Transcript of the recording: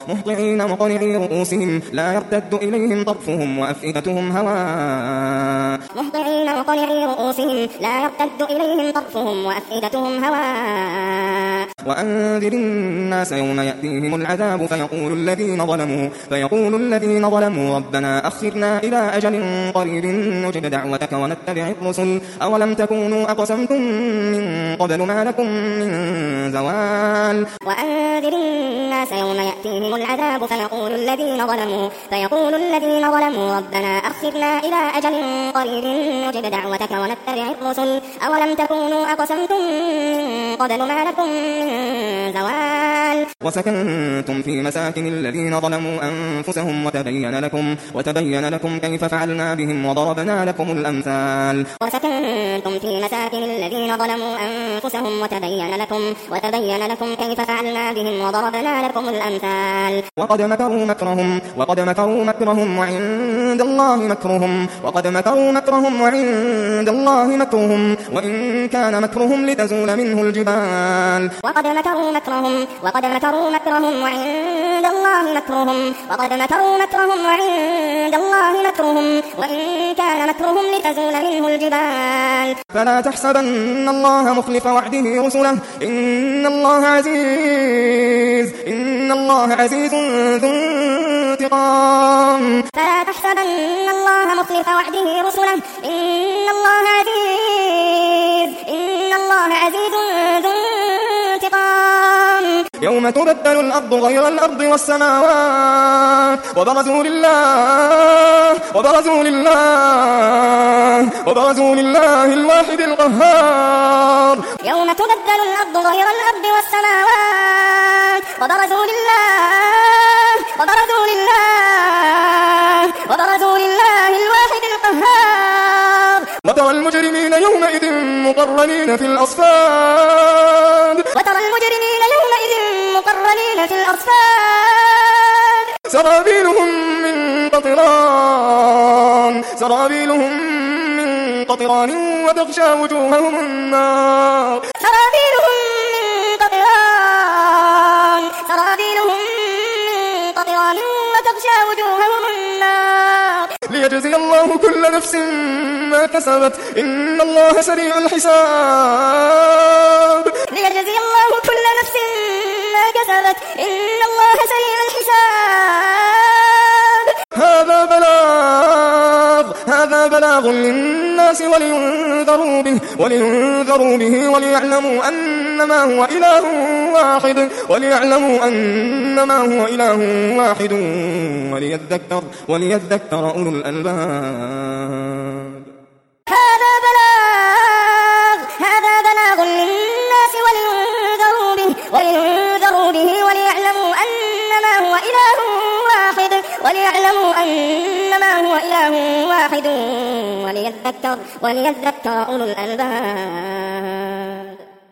مهطعين مقنعي رؤوسهم لا يرتد إليهم طرفهم وأفئدتهم هواء مهطعين مقنعي رؤوسهم لا يرتد إليهم طرفهم وأفئدتهم هواء وأنذر الناس يوم يأتيهم العذاب فيقول الذين ظلموا ربنا أخرنا إلى أجل قريب نجب دعوتك ونتبع الرسل أولم تكونوا أقسمتم من قبل ما لكم من زوال وأنذر الناس يوم يأتيهم العذاب فيقول الذين ظلموا ربنا أخرنا إلى أجل قريب نجب دعوتك ونتبع الرسل أولم تكونوا أقسمتم من قبل ما لكم من زوال وسكنتم في مساكن الذين ظلموا أنفسهم وتبين لكم كيف فعلنا بهم وضربنا لكم الأمثال وسكنتم في مساكن الذين ظلموا أنفسهم وتبين لكم كيف فعلنا بهم وضربنا لكم الأمثال وقد مكروا مكرهم وعند الله مكرهم وإن كان مكرهم لتزول منه الجبال وقد مكروا مكرهم وعند الله مكرهم وإن كان مكرهم لتزول منه الجبال فلا تحسبن الله مخلف وعده رسله إن الله عزيز ذو انتقام فلا تحسبن الله مخلف وعده رسله إن الله عزيز ذو انتقام يوم تبدل الأرض غير الأرض والسماوات وبرزوا لله الواحد القهار يوم تبدل الأرض غير الأرض والسماوات وبرزوا لله الواحد القهار وترى المجرمين يومئذ مقرنين في الأصفاد سرابيلهم من قطران وتغشى وجوههم النار ليجزي الله كل نفس ما كسبت إن الله سريع الحساب هذا بلاغ للناس ولينذروا به وليعلموا أنما هو إله واحد وليذكر أولو الألباب هذا بلاغ للناس ولينذروا به وليعلموا أنما هو إله واحد وليذكر أولو الألباب